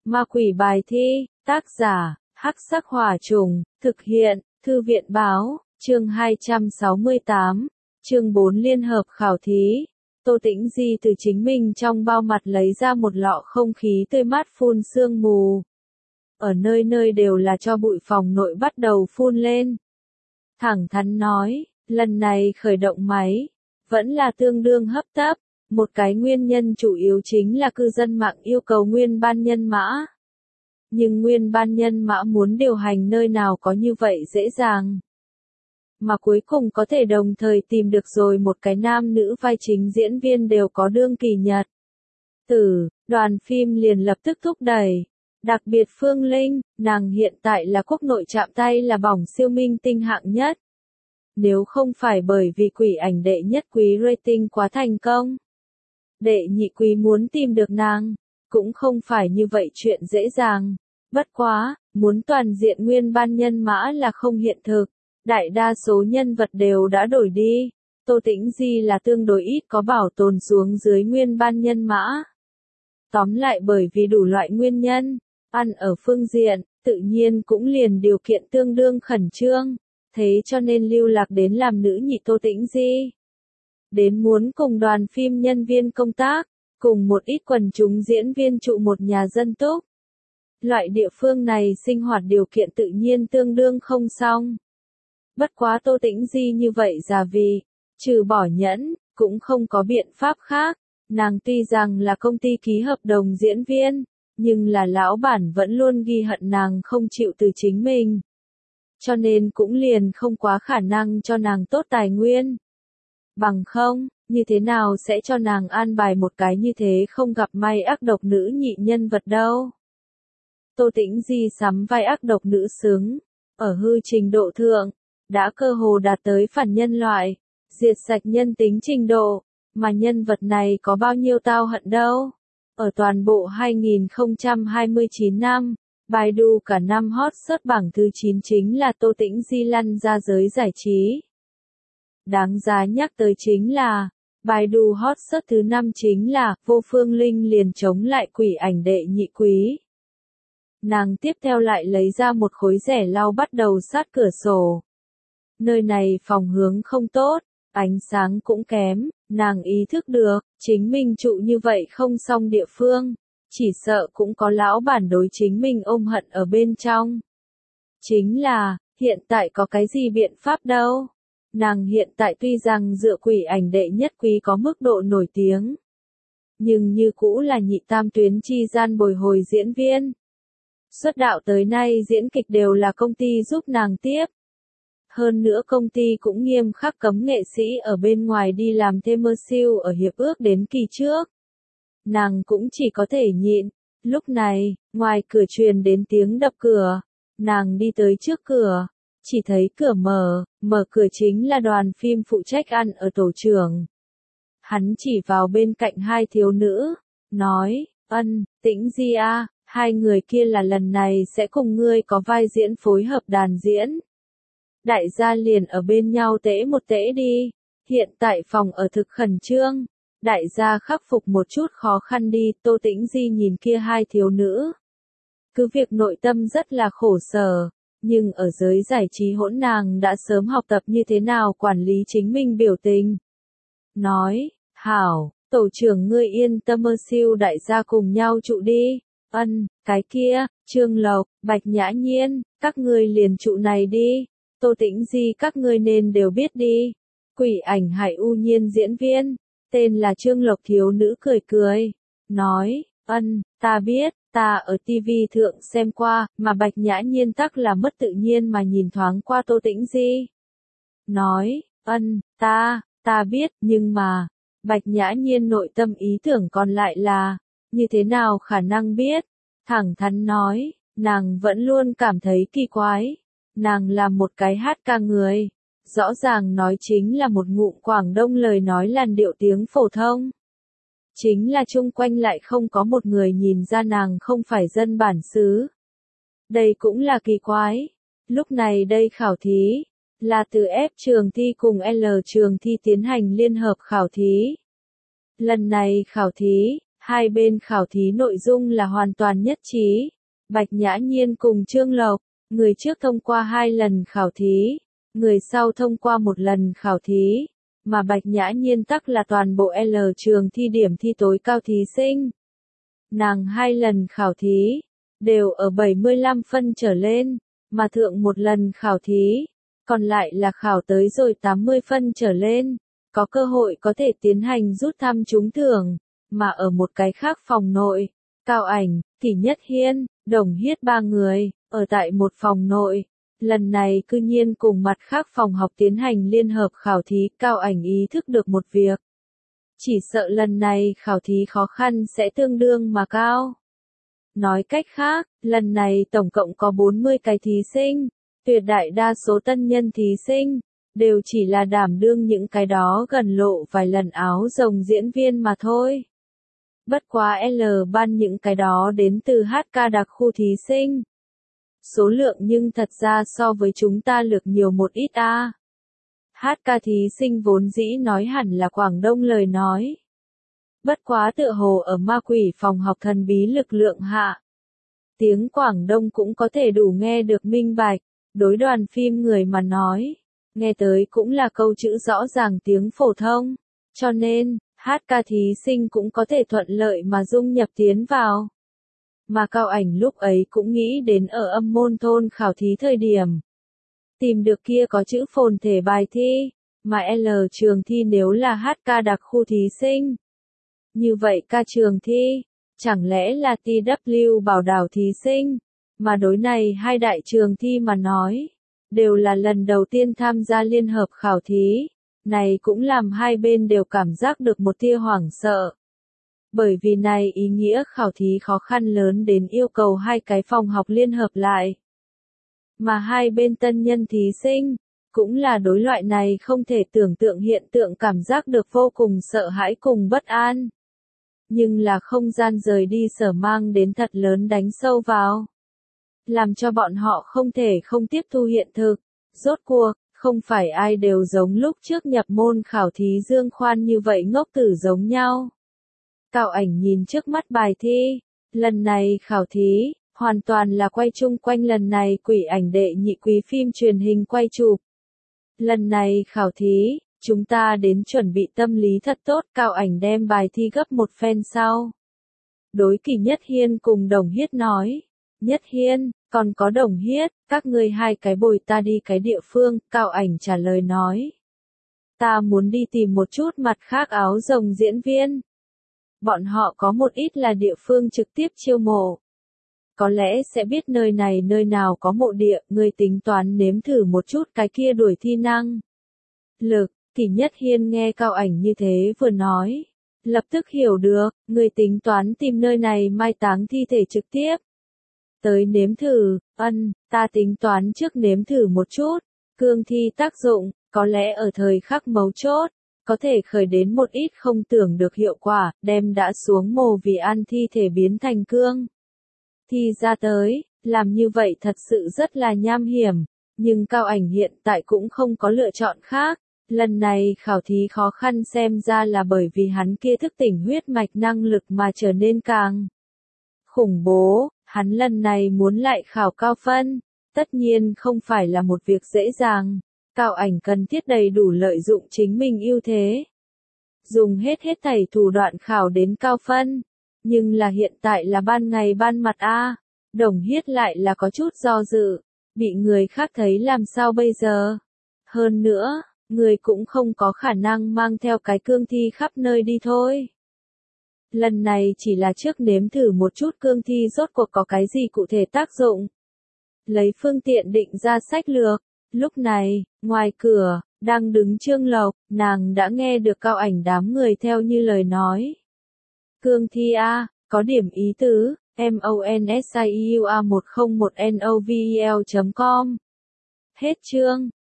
Ma quỷ bài thi, tác giả, Hắc Sắc Hỏa Trùng, thực hiện, Thư viện báo, chương 268, chương 4 liên hợp khảo thí. Tô Tĩnh Di từ chính mình trong bao mặt lấy ra một lọ không khí tươi mát phun sương mù. Ở nơi nơi đều là cho bụi phòng nội bắt đầu phun lên. Thẳng thắn nói, lần này khởi động máy, vẫn là tương đương hấp tấp. Một cái nguyên nhân chủ yếu chính là cư dân mạng yêu cầu nguyên ban nhân mã. Nhưng nguyên ban nhân mã muốn điều hành nơi nào có như vậy dễ dàng. Mà cuối cùng có thể đồng thời tìm được rồi một cái nam nữ vai chính diễn viên đều có đương kỳ nhật. Đoàn phim liền lập tức thúc đẩy. Đặc biệt Phương Linh, nàng hiện tại là quốc nội chạm tay là bỏng siêu minh tinh hạng nhất. Nếu không phải bởi vì quỷ ảnh đệ nhất quý rating quá thành công. Đệ nhị quý muốn tìm được nàng, cũng không phải như vậy chuyện dễ dàng. Bất quá, muốn toàn diện nguyên ban nhân mã là không hiện thực. Đại đa số nhân vật đều đã đổi đi. Tô Tĩnh Di là tương đối ít có bảo tồn xuống dưới nguyên ban nhân mã. Tóm lại bởi vì đủ loại nguyên nhân, ăn ở phương diện, tự nhiên cũng liền điều kiện tương đương khẩn trương. Thế cho nên lưu lạc đến làm nữ nhị Tô Tĩnh Di. Đến muốn cùng đoàn phim nhân viên công tác, cùng một ít quần chúng diễn viên trụ một nhà dân túc. Loại địa phương này sinh hoạt điều kiện tự nhiên tương đương không xong. Bất quá Tô Tĩnh Di như vậy già vì, trừ bỏ nhẫn, cũng không có biện pháp khác. Nàng tuy rằng là công ty ký hợp đồng diễn viên, nhưng là lão bản vẫn luôn ghi hận nàng không chịu từ chính mình. Cho nên cũng liền không quá khả năng cho nàng tốt tài nguyên. Bằng không, như thế nào sẽ cho nàng an bài một cái như thế không gặp may ác độc nữ nhị nhân vật đâu. Tô Tĩnh Di sắm vai ác độc nữ xứng, ở hư trình độ thượng, đã cơ hồ đạt tới phản nhân loại, diệt sạch nhân tính trình độ, mà nhân vật này có bao nhiêu tao hận đâu. Ở toàn bộ 2029 năm, Baidu cả năm hot search bảng thứ 9 chính là Tô Tĩnh Di lăn ra giới giải trí. Đáng giá nhắc tới chính là, Baidu hot search thứ 5 chính là Vô Phương Linh liền chống lại quỷ ảnh đệ nhị quý. Nàng tiếp theo lại lấy ra một khối rẻ lau bắt đầu sát cửa sổ. Nơi này phòng hướng không tốt, ánh sáng cũng kém, nàng ý thức được, chính mình trụ như vậy không xong địa phương, chỉ sợ cũng có lão bản đối chính mình ôm hận ở bên trong. Chính là, hiện tại có cái gì biện pháp đâu. Nàng hiện tại tuy rằng dựa quỷ ảnh đệ nhất quý có mức độ nổi tiếng, nhưng như cũ là nhị tam tuyến chi gian bồi hồi diễn viên. Xuất đạo tới nay diễn kịch đều là công ty giúp nàng tiếp. Hơn nữa công ty cũng nghiêm khắc cấm nghệ sĩ ở bên ngoài đi làm thêm mơ siêu ở hiệp ước đến kỳ trước. Nàng cũng chỉ có thể nhịn. Lúc này, ngoài cửa truyền đến tiếng đập cửa. Nàng đi tới trước cửa. Chỉ thấy cửa mở cửa chính là đoàn phim phụ trách ăn ở tổ trưởng. Hắn chỉ vào bên cạnh hai thiếu nữ, nói, Tĩnh Di a, hai người kia là lần này sẽ cùng ngươi có vai diễn phối hợp đàn diễn. Đại gia liền ở bên nhau tễ một tễ đi, hiện tại phòng ở thực khẩn trương, đại gia khắc phục một chút khó khăn đi. Tô Tĩnh Di nhìn kia hai thiếu nữ. Cứ việc nội tâm rất là khổ sở. Nhưng ở giới giải trí hỗn nàng đã sớm học tập như thế nào quản lý chính mình biểu tình. Nói, hảo, tổ trưởng ngươi yên tâm mơ siêu đại gia cùng nhau trụ đi. Cái kia, Trương Lộc, Bạch Nhã Nhiên, các ngươi liền trụ này đi. Tô Tĩnh Di các ngươi nên đều biết đi. Quỷ ảnh Hải U Nhiên diễn viên, tên là Trương Lộc thiếu nữ cười cười. Nói, ta biết. Ta ở TV thượng xem qua, mà Bạch Nhã Nhiên tắc là mất tự nhiên mà nhìn thoáng qua Tô Tĩnh Di. Nói, ta biết, nhưng mà, Bạch Nhã Nhiên nội tâm ý tưởng còn lại là, như thế nào khả năng biết? Thẳng thắn nói, nàng vẫn luôn cảm thấy kỳ quái. Nàng là một cái hát ca người. Rõ ràng nói chính là một ngụm Quảng Đông lời nói làn điệu tiếng phổ thông. Chính là chung quanh lại không có một người nhìn ra nàng không phải dân bản xứ. Đây cũng là kỳ quái. Lúc này đây khảo thí, là từ F trường thi cùng L trường thi tiến hành liên hợp khảo thí. Lần này khảo thí, Hai bên khảo thí nội dung là hoàn toàn nhất trí. Bạch Nhã Nhiên cùng Trương Lộc, người trước thông qua 2 lần khảo thí, người sau thông qua 1 lần khảo thí, mà Bạch Nhã Nhiên tắc là toàn bộ L trường thi điểm thi tối cao thí sinh. Nàng 2 lần khảo thí, đều ở 75 phân trở lên, mà thượng 1 lần khảo thí, còn lại là khảo tới rồi 80 phân trở lên, có cơ hội có thể tiến hành rút thăm trúng thưởng, mà ở một cái khác phòng nội, Cao Ảnh, Kỷ Nhất Hiên, Đồng Hiết 3 người, ở tại một phòng nội. Lần này cư nhiên cùng mặt khác phòng học tiến hành liên hợp khảo thí, Cao Ảnh ý thức được một việc. Chỉ sợ lần này khảo thí khó khăn sẽ tương đương mà cao. Nói cách khác, lần này tổng cộng có 40 cái thí sinh, tuyệt đại đa số tân nhân thí sinh, đều chỉ là đảm đương những cái đó gần lộ vài lần áo rồng diễn viên mà thôi. Bất quá L ban những cái đó đến từ HK đặc khu thí sinh. Số lượng nhưng thật ra so với chúng ta lược nhiều một ít a. HK thí sinh vốn dĩ nói hẳn là Quảng Đông lời nói. Bất quá tựa hồ ở ma quỷ phòng học thần bí lực lượng hạ. Tiếng Quảng Đông cũng có thể đủ nghe được minh bạch, đối đoàn phim người mà nói. Nghe tới cũng là câu chữ rõ ràng tiếng phổ thông, cho nên, HK thí sinh cũng có thể thuận lợi mà dung nhập tiến vào. Mà Cao Ảnh lúc ấy cũng nghĩ đến ở Âm Môn thôn khảo thí thời điểm. Tìm được kia có chữ phồn thể bài thi, mà L trường thi nếu là HK đặc khu thí sinh. Như vậy K trường thi, chẳng lẽ là TW bảo đảo thí sinh, mà đối này 2 đại trường thi mà nói, đều là lần đầu tiên tham gia liên hợp khảo thí, này cũng làm hai bên đều cảm giác được một tia hoảng sợ. Bởi vì này ý nghĩa khảo thí khó khăn lớn đến yêu cầu 2 cái phòng học liên hợp lại. Mà hai bên tân nhân thí sinh, cũng là đối loại này không thể tưởng tượng hiện tượng cảm giác được vô cùng sợ hãi cùng bất an. Nhưng là không gian rời đi sở mang đến thật lớn đánh sâu vào. Làm cho bọn họ không thể không tiếp thu hiện thực. Rốt cuộc, không phải ai đều giống lúc trước nhập môn khảo thí Dương Khoan như vậy ngốc tử giống nhau. Cao Ảnh nhìn trước mắt bài thi, lần này khảo thí, hoàn toàn là quay chung quanh lần này Quỷ Ảnh đệ nhị quý phim truyền hình quay chụp. Lần này khảo thí, chúng ta đến chuẩn bị tâm lý thật tốt. Cao Ảnh đem bài thi gấp một phen sau. Đối Kỷ Nhất Hiên cùng Đồng Hiết nói, Nhất Hiên, còn có Đồng Hiết, các ngươi 2 cái bồi ta đi cái địa phương. Cao Ảnh trả lời nói, ta muốn đi tìm một chút mặt khác áo rồng diễn viên. Bọn họ có một ít là địa phương trực tiếp chiêu mộ. Có lẽ sẽ biết nơi này nơi nào có mộ địa, ngươi tính toán nếm thử một chút cái kia đuổi thi năng lực. Kỷ Nhất Hiên nghe Cao Ảnh như thế vừa nói, lập tức hiểu được, ngươi tính toán tìm nơi này mai táng thi thể trực tiếp. Tới nếm thử, ta tính toán trước nếm thử một chút, cương thi tác dụng, có lẽ ở thời khắc mấu chốt, có thể khởi đến một ít không tưởng được hiệu quả, đem đã xuống mồ vì ăn thi thể biến thành cương thi ra tới, làm như vậy thật sự rất là nham hiểm, nhưng Cao Ảnh hiện tại cũng không có lựa chọn khác. Lần này khảo thí khó khăn xem ra là bởi vì hắn kia thức tỉnh huyết mạch năng lực mà trở nên càng khủng bố, hắn lần này muốn lại khảo cao phân, tất nhiên không phải là một việc dễ dàng. Cao Ảnh cần thiết đầy đủ lợi dụng chính mình ưu thế. Dùng hết thảy thủ đoạn khảo đến cao phân. Nhưng là hiện tại là ban ngày ban mặt a. Đồng Hiết lại là có chút do dự. Bị người khác thấy làm sao bây giờ? Hơn nữa, người cũng không có khả năng mang theo cái cương thi khắp nơi đi thôi. Lần này chỉ là trước nếm thử một chút cương thi rốt cuộc có cái gì cụ thể tác dụng. Lấy phương tiện định ra sách lược. Lúc này, ngoài cửa, đang đứng Trương Lộc, nàng đã nghe được Cao Ảnh đám người theo như lời nói. Cương thi A, có điểm ý tứ, MONSIEUA101NOVEL.com. Hết chương.